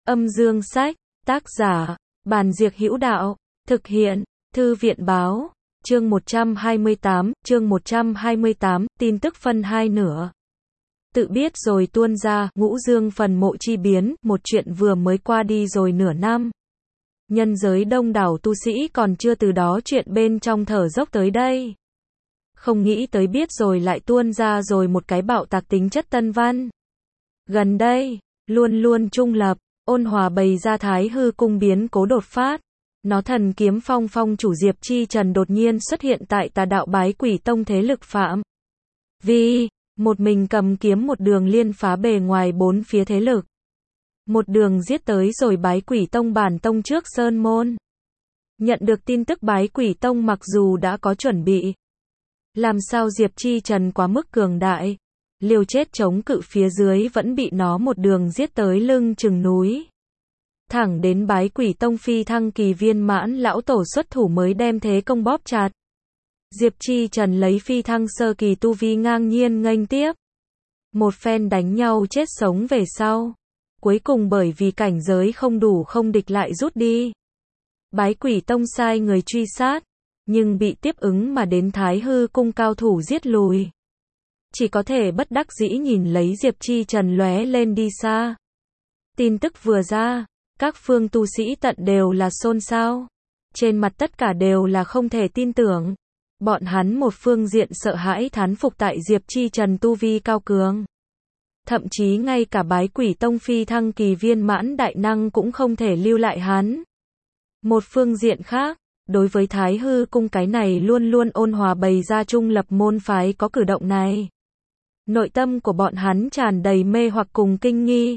Âm dương sách, tác giả, Bàn Diệc Hữu Đạo, thực hiện, Thư viện Báo, chương 128, tin tức phân hai nửa. Tự biết rồi tuôn ra, Ngũ Dương phần mộ chi biến, một chuyện vừa mới qua đi rồi nửa năm. Nhân giới đông đảo tu sĩ còn chưa từ đó chuyện bên trong thở dốc tới đây. Không nghĩ tới biết rồi lại tuôn ra rồi một cái bạo tạc tính chất tân văn. Gần đây, luôn luôn trung lập, ôn hòa bày ra Thái Hư cung biến cố đột phát. Nó thần kiếm phong chủ Diệp Chi Trần đột nhiên xuất hiện tại Tà Đạo Bái Quỷ Tông thế lực phạm. Vì, một mình cầm kiếm một đường liên phá bề ngoài bốn phía thế lực. Một đường giết tới rồi Bái Quỷ Tông bản tông trước sơn môn. Nhận được tin tức Bái Quỷ Tông mặc dù đã có chuẩn bị. Làm sao Diệp Chi Trần quá mức cường đại. Liều chết chống cự phía dưới vẫn bị nó một đường giết tới lưng chừng núi. Thẳng đến Bái Quỷ Tông phi thăng kỳ viên mãn lão tổ xuất thủ mới đem thế công bóp chặt. Diệp Chi Trần lấy phi thăng sơ kỳ tu vi ngang nhiên nghênh tiếp. Một phen đánh nhau chết sống về sau. Cuối cùng bởi vì cảnh giới không đủ không địch lại rút đi. Bái Quỷ Tông sai người truy sát, nhưng bị tiếp ứng mà đến Thái Hư cung cao thủ giết lùi. Chỉ có thể bất đắc dĩ nhìn lấy Diệp Chi Trần lóe lên đi xa. Tin tức vừa ra, các phương tu sĩ tận đều là xôn xao. Trên mặt tất cả đều là không thể tin tưởng. Bọn hắn một phương diện sợ hãi thán phục tại Diệp Chi Trần tu vi cao cường. Thậm chí ngay cả Bái Quỷ Tông phi thăng kỳ viên mãn đại năng cũng không thể lưu lại hắn. Một phương diện khác, đối với Thái Hư cung cái này luôn luôn ôn hòa bày ra trung lập môn phái có cử động này. Nội tâm của bọn hắn tràn đầy mê hoặc cùng kinh nghi.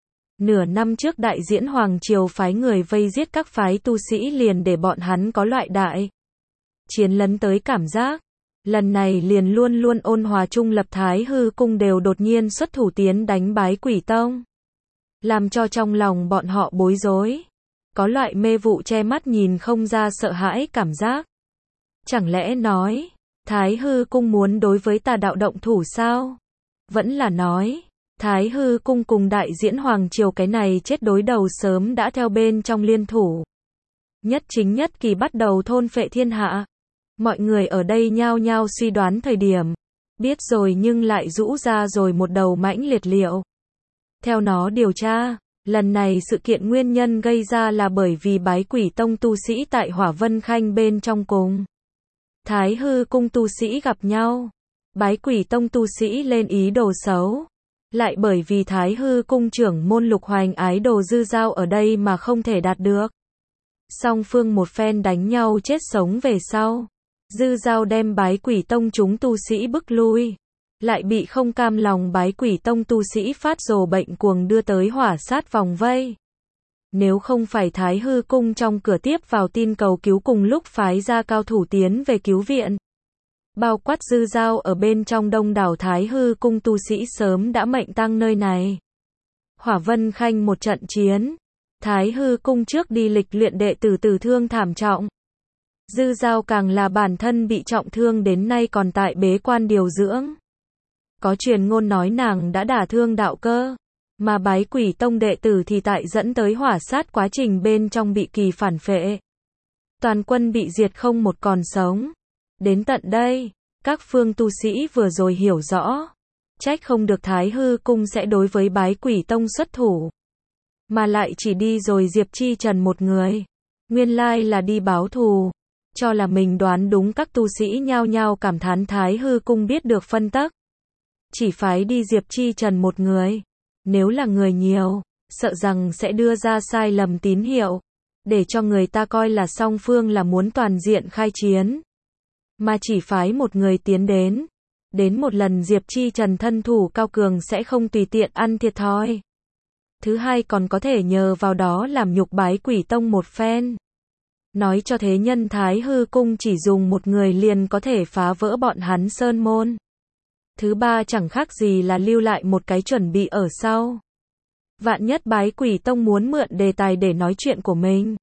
Nửa năm trước đại diễn Hoàng Triều phái người vây giết các phái tu sĩ liền để bọn hắn có loại đại chiến lấn tới cảm giác. Lần này liền luôn luôn ôn hòa trung lập Thái Hư cung đều đột nhiên xuất thủ tiến đánh Bái Quỷ Tông. Làm cho trong lòng bọn họ bối rối. Có loại mê vụ che mắt nhìn không ra sợ hãi cảm giác. Chẳng lẽ nói, Thái Hư cung muốn đối với Tà Đạo động thủ sao? Vẫn là nói, Thái Hư cung cùng đại diễn Hoàng Triều cái này chết đối đầu sớm đã theo bên trong liên thủ. Nhất chính nhất kỳ bắt đầu thôn phệ thiên hạ. Mọi người ở đây nhao nhao suy đoán thời điểm. Biết rồi nhưng lại rũ ra rồi một đầu mãnh liệt liệu. Theo nó điều tra, lần này sự kiện nguyên nhân gây ra là bởi vì Bái Quỷ Tông tu sĩ tại Hỏa Vân Khanh bên trong cùng Thái Hư cung tu sĩ gặp nhau. Bái Quỷ Tông tu sĩ lên ý đồ xấu. Lại bởi vì Thái Hư cung trưởng môn Lục Hoành ái đồ Dư Dao ở đây mà không thể đạt được. Song phương một phen đánh nhau chết sống về sau. Dư Dao đem Bái Quỷ Tông chúng tu sĩ bức lui. Lại bị không cam lòng Bái Quỷ Tông tu sĩ phát rồ bệnh cuồng đưa tới hỏa sát vòng vây. Nếu không phải Thái Hư cung trong cửa tiếp vào tin cầu cứu cùng lúc phái ra cao thủ tiến về cứu viện. Bao quát Dư Dao ở bên trong đông đảo Thái Hư cung tu sĩ sớm đã mệnh tang nơi này. Hỏa Vân Khanh một trận chiến. Thái Hư cung trước đi lịch luyện đệ tử tử thương thảm trọng. Dư Dao càng là bản thân bị trọng thương đến nay còn tại bế quan điều dưỡng. Có truyền ngôn nói nàng đã đả thương đạo cơ. Mà Bái Quỷ Tông đệ tử thì tại dẫn tới hỏa sát quá trình bên trong bị kỳ phản phệ. Toàn quân bị diệt không một còn sống. Đến tận đây, các phương tu sĩ vừa rồi hiểu rõ. Trách không được Thái Hư cung sẽ đối với Bái Quỷ Tông xuất thủ. Mà lại chỉ đi rồi Diệp Chi Trần một người. Nguyên lai là đi báo thù. Cho là mình đoán đúng, các tu sĩ nhao nhao cảm thán Thái Hư cung biết được phân tắc. Chỉ phái đi Diệp Chi Trần một người. Nếu là người nhiều, sợ rằng sẽ đưa ra sai lầm tín hiệu. Để cho người ta coi là song phương là muốn toàn diện khai chiến. Mà chỉ phái một người tiến đến. Đến một lần Diệp Chi Trần thân thủ cao cường sẽ không tùy tiện ăn thiệt thòi. Thứ hai còn có thể nhờ vào đó làm nhục Bái Quỷ Tông một phen. Nói cho thế nhân Thái Hư cung chỉ dùng một người liền có thể phá vỡ bọn hắn sơn môn. Thứ ba chẳng khác gì là lưu lại một cái chuẩn bị ở sau. Vạn nhất Bái Quỷ Tông muốn mượn đề tài để nói chuyện của mình.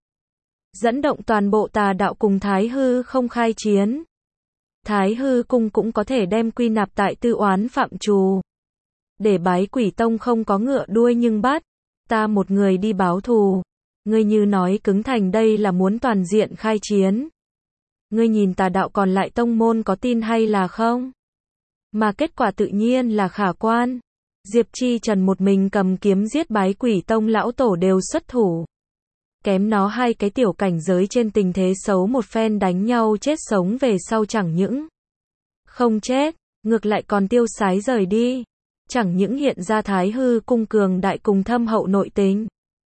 Dẫn động toàn bộ Tà Đạo cùng Thái Hư không khai chiến. Thái Hư cung cũng có thể đem quy nạp tại tư oán phạm trù. Để Bái Quỷ Tông không có ngựa đuôi nhưng bắt. Ta một người đi báo thù. Ngươi như nói cứng thành đây là muốn toàn diện khai chiến. Ngươi nhìn tà đạo còn lại tông môn có tin hay là không? Mà kết quả tự nhiên là khả quan. Diệp Chi Trần một mình cầm kiếm giết Bái Quỷ Tông lão tổ đều xuất thủ. Kém nó hai cái tiểu cảnh giới trên tình thế xấu một phen đánh nhau chết sống về sau chẳng những không chết, ngược lại còn tiêu sái rời đi. Chẳng những hiện ra Thái Hư cung cường đại cùng thâm hậu nội tình.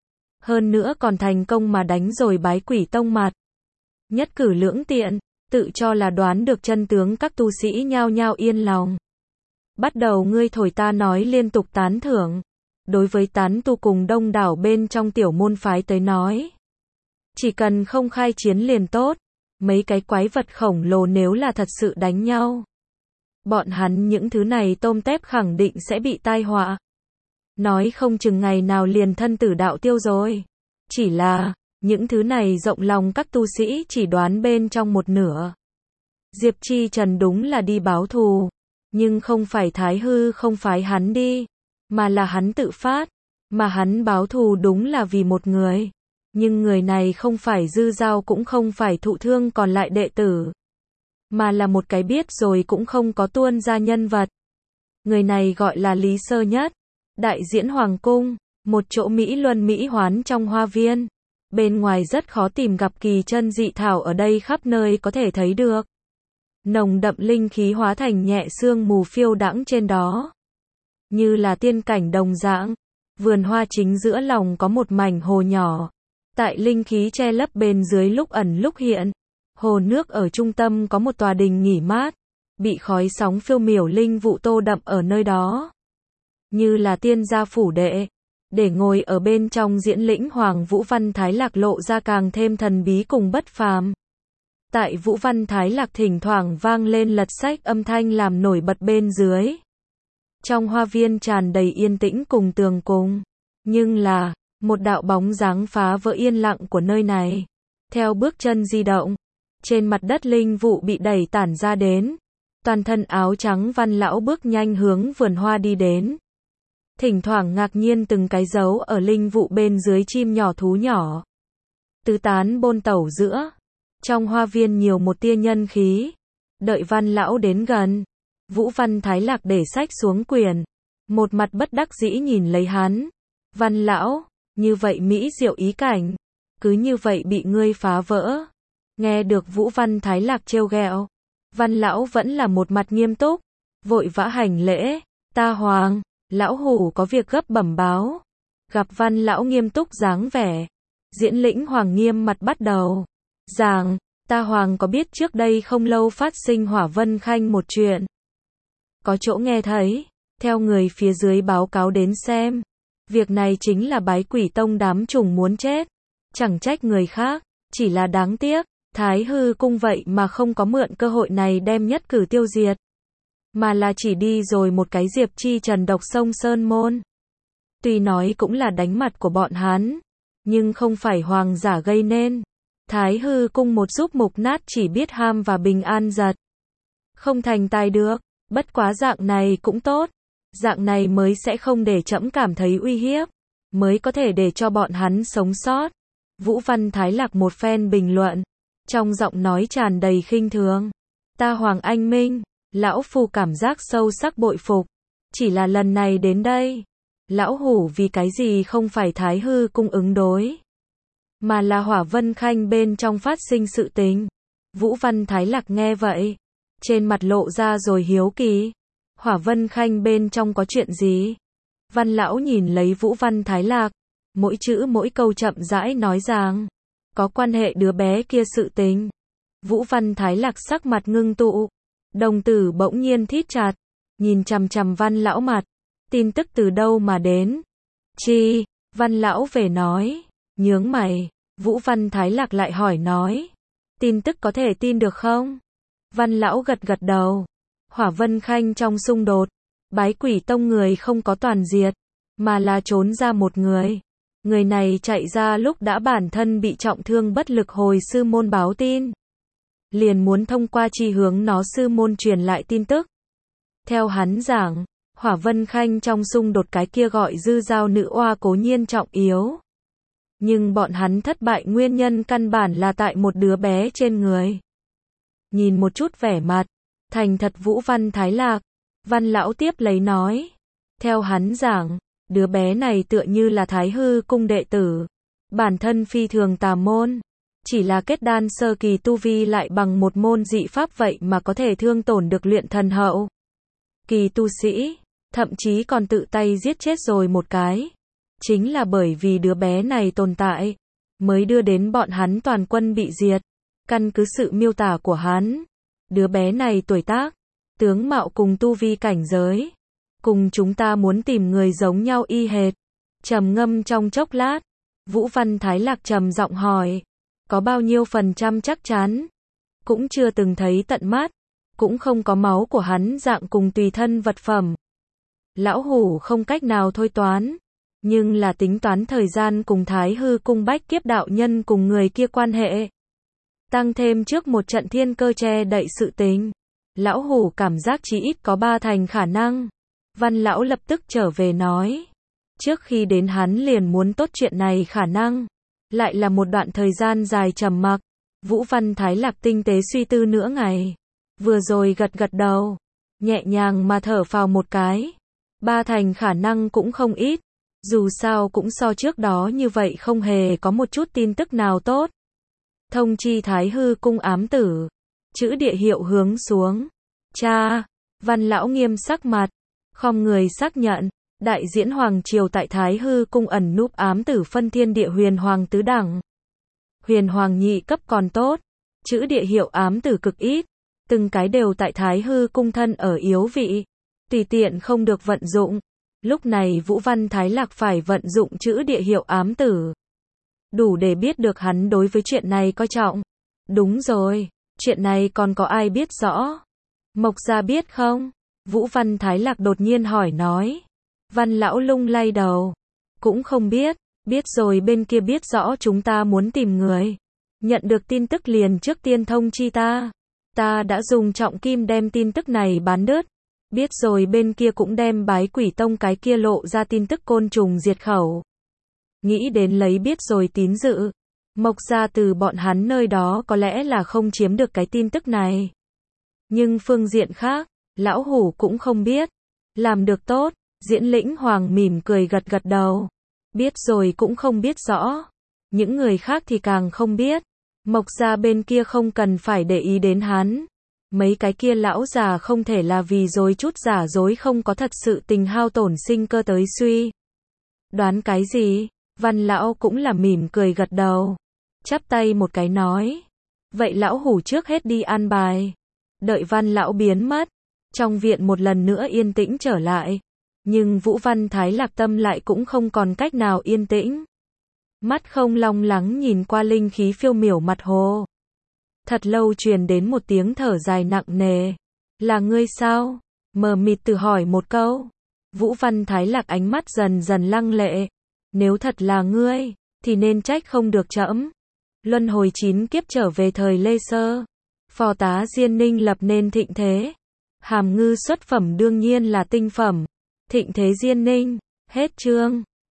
Hơn nữa còn thành công mà đánh rồi Bái Quỷ Tông mặt. Nhất cử lưỡng tiện, tự cho là đoán được chân tướng các tu sĩ nhao nhao yên lòng. Bắt đầu ngươi thổi ta nói liên tục tán thưởng. Đối với tán tu cùng đông đảo bên trong tiểu môn phái tới nói. Chỉ cần không khai chiến liền tốt. Mấy cái quái vật khổng lồ nếu là thật sự đánh nhau. Bọn hắn những thứ này tôm tép khẳng định sẽ bị tai họa. Nói không chừng ngày nào liền thân tử đạo tiêu rồi. Chỉ là, những thứ này rộng lòng các tu sĩ chỉ đoán bên trong một nửa. Diệp Chi Trần đúng là đi báo thù. Nhưng không phải Thái Hư không phái hắn đi. Mà là hắn tự phát. Mà hắn báo thù đúng là vì một người. Nhưng người này không phải Dư Giao cũng không phải thụ thương còn lại đệ tử. Mà là một cái biết rồi cũng không có tuôn ra nhân vật. Người này gọi là Lý Sơ Nhất. Đại diễn Hoàng Cung. Một chỗ Mỹ Luân Mỹ Hoán trong hoa viên. Bên ngoài rất khó tìm gặp kỳ chân dị thảo ở đây khắp nơi có thể thấy được. Nồng đậm linh khí hóa thành nhẹ sương mù phiêu đãng trên đó. Như là tiên cảnh đồng dạng. Vườn hoa chính giữa lòng có một mảnh hồ nhỏ. Tại linh khí che lấp bên dưới lúc ẩn lúc hiện. Hồ nước ở trung tâm có một tòa đình nghỉ mát. Bị khói sóng phiêu miểu linh vụ tô đậm ở nơi đó. Như là tiên gia phủ đệ. Để ngồi ở bên trong diễn lĩnh Hoàng Vũ Văn Thái Lạc lộ ra càng thêm thần bí cùng bất phàm. Tại Vũ Văn Thái Lạc thỉnh thoảng vang lên lật sách âm thanh làm nổi bật bên dưới. Trong hoa viên tràn đầy yên tĩnh cùng tường cùng. Nhưng là, một đạo bóng dáng phá vỡ yên lặng của nơi này. Theo bước chân di động, trên mặt đất linh vụ bị đẩy tản ra đến. Toàn thân áo trắng Văn lão bước nhanh hướng vườn hoa đi đến. Thỉnh thoảng ngạc nhiên từng cái dấu ở linh vụ bên dưới chim nhỏ thú nhỏ. Tứ tán bôn tẩu giữa. Trong hoa viên nhiều một tia nhân khí. Đợi Văn lão đến gần. Vũ Văn Thái Lạc để sách xuống quyển. Một mặt bất đắc dĩ nhìn lấy hắn. Văn lão, như vậy mỹ diệu ý cảnh. Cứ như vậy bị ngươi phá vỡ. Nghe được Vũ Văn Thái Lạc trêu ghẹo. Văn lão vẫn là một mặt nghiêm túc. Vội vã hành lễ. Ta Hoàng. Lão hủ có việc gấp bẩm báo. Gặp Văn lão nghiêm túc dáng vẻ. Diễn lĩnh Hoàng nghiêm mặt bắt đầu. Giảng, ta Hoàng có biết trước đây không lâu phát sinh Hỏa Vân Khanh một chuyện. Có chỗ nghe thấy. Theo người phía dưới báo cáo đến xem. Việc này chính là Bái Quỷ Tông đám trùng muốn chết. Chẳng trách người khác. Chỉ là đáng tiếc. Thái Hư cung vậy mà không có mượn cơ hội này đem nhất cử tiêu diệt. Mà là chỉ đi rồi một cái Diệp Chi Trần độc sông Sơn Môn. Tuy nói cũng là đánh mặt của bọn hắn. Nhưng không phải hoàng giả gây nên. Thái Hư cung một giúp mục nát chỉ biết ham và bình an giật. Không thành tài được. Bất quá dạng này cũng tốt. Dạng này mới sẽ không để trẫm cảm thấy uy hiếp. Mới có thể để cho bọn hắn sống sót. Vũ Văn Thái Lạc một phen bình luận. Trong giọng nói tràn đầy khinh thường. Ta Hoàng anh minh. Lão phu cảm giác sâu sắc bội phục. Chỉ là lần này đến đây. Lão hủ vì cái gì không phải Thái Hư cung ứng đối. Mà là Hỏa Vân Khanh bên trong phát sinh sự tình. Vũ Văn Thái Lạc nghe vậy. Trên mặt lộ ra rồi hiếu kỳ. Hỏa Vân Khanh bên trong có chuyện gì? Văn lão nhìn lấy Vũ Văn Thái Lạc. Mỗi chữ mỗi câu chậm rãi nói rằng. Có quan hệ đứa bé kia sự tình. Vũ Văn Thái Lạc sắc mặt ngưng tụ. Đồng tử bỗng nhiên thít chặt. Nhìn chằm chằm Văn lão mặt. Tin tức từ đâu mà đến? Chi? Văn lão về nói. Nhướng mày. Vũ Văn Thái Lạc lại hỏi nói. Tin tức có thể tin được không? Văn lão gật gật đầu. Hỏa Vân Khanh trong xung đột. Bái Quỷ Tông người không có toàn diệt. Mà là trốn ra một người. Người này chạy ra lúc đã bản thân bị trọng thương bất lực hồi sư môn báo tin. Liền muốn thông qua chi hướng nó sư môn truyền lại tin tức. Theo hắn giảng, Hỏa Vân Khanh trong xung đột cái kia gọi Dư Giao nữ oa cố nhiên trọng yếu. Nhưng bọn hắn thất bại nguyên nhân căn bản là tại một đứa bé trên người. Nhìn một chút vẻ mặt, thành thật Vũ Văn Thái Lạc, Văn lão tiếp lấy nói. Theo hắn giảng, đứa bé này tựa như là Thái Hư cung đệ tử. Bản thân phi thường tà môn. Chỉ là kết đan sơ kỳ tu vi lại bằng một môn dị pháp vậy mà có thể thương tổn được luyện thần hậu kỳ tu sĩ, thậm chí còn tự tay giết chết rồi một cái. Chính là bởi vì đứa bé này tồn tại, mới đưa đến bọn hắn toàn quân bị diệt. Căn cứ sự miêu tả của hắn, đứa bé này tuổi tác, tướng mạo cùng tu vi cảnh giới, cùng chúng ta muốn tìm người giống nhau y hệt. Trầm ngâm trong chốc lát, Vũ Văn Thái Lạc trầm giọng hỏi, có bao nhiêu % chắc chắn? Cũng chưa từng thấy tận mắt, cũng không có máu của hắn dạng cùng tùy thân vật phẩm. Lão hủ không cách nào thôi toán, nhưng là tính toán thời gian cùng Thái Hư cung bách kiếp đạo nhân cùng người kia quan hệ. Tăng thêm trước một trận thiên cơ che đậy sự tình, lão hủ cảm giác chỉ ít có 30% khả năng. Văn lão lập tức trở về nói. Trước khi đến hắn liền muốn tốt chuyện này khả năng. Lại là một đoạn thời gian dài trầm mặc. Vũ Văn Thái Lạc tinh tế suy tư nửa ngày. Vừa rồi gật gật đầu, nhẹ nhàng mà thở phào một cái. 30% khả năng cũng không ít. Dù sao cũng so trước đó như vậy không hề có một chút tin tức nào tốt. Thông chi Thái Hư cung ám tử. Chữ địa hiệu hướng xuống. Cha, Văn lão nghiêm sắc mặt. Khom người xác nhận. Đại diễn Hoàng Triều tại Thái Hư cung ẩn núp ám tử phân thiên địa huyền hoàng tứ đẳng. Huyền hoàng nhị cấp còn tốt. Chữ địa hiệu ám tử cực ít. Từng cái đều tại Thái Hư cung thân ở yếu vị. Tùy tiện không được vận dụng. Lúc này Vũ Văn Thái Lạc phải vận dụng chữ địa hiệu ám tử. Đủ để biết được hắn đối với chuyện này coi trọng. Đúng rồi, chuyện này còn có ai biết rõ? Mộc gia biết không? Vũ Văn Thái Lạc đột nhiên hỏi nói. Văn lão lung lay đầu. Cũng không biết, biết rồi bên kia biết rõ chúng ta muốn tìm người. Nhận được tin tức liền trước tiên thông chi ta. Ta đã dùng trọng kim đem tin tức này bán đứt. Biết rồi bên kia cũng đem Bái Quỷ Tông cái kia lộ ra tin tức côn trùng diệt khẩu. Nghĩ đến lấy biết rồi tín dự. Mộc gia từ bọn hắn nơi đó có lẽ là không chiếm được cái tin tức này. Nhưng phương diện khác, lão hủ cũng không biết. Làm được tốt, Diễn Lĩnh Hoàng mỉm cười gật gật đầu. Biết rồi cũng không biết rõ. Những người khác thì càng không biết. Mộc gia bên kia không cần phải để ý đến hắn. Mấy cái kia lão già không thể là vì dối chút giả dối không có thật sự tình hao tổn sinh cơ tới suy. Đoán cái gì? Văn lão cũng là mỉm cười gật đầu. Chắp tay một cái nói. Vậy lão hủ trước hết đi an bài. Đợi Văn lão biến mất. Trong viện một lần nữa yên tĩnh trở lại. Nhưng Vũ Văn Thái Lạc tâm lại cũng không còn cách nào yên tĩnh. Mắt không long lắng nhìn qua linh khí phiêu miểu mặt hồ. Thật lâu truyền đến một tiếng thở dài nặng nề. Là ngươi sao? Mờ mịt tự hỏi một câu. Vũ Văn Thái Lạc ánh mắt dần dần lăng lệ. Nếu thật là ngươi, thì nên trách không được trẫm. Luân hồi 9 kiếp trở về thời Lê Sơ. Phò tá Diên Ninh lập nên thịnh thế. Hàm ngư xuất phẩm đương nhiên là tinh phẩm. Thịnh thế Diên Ninh. Hết chương.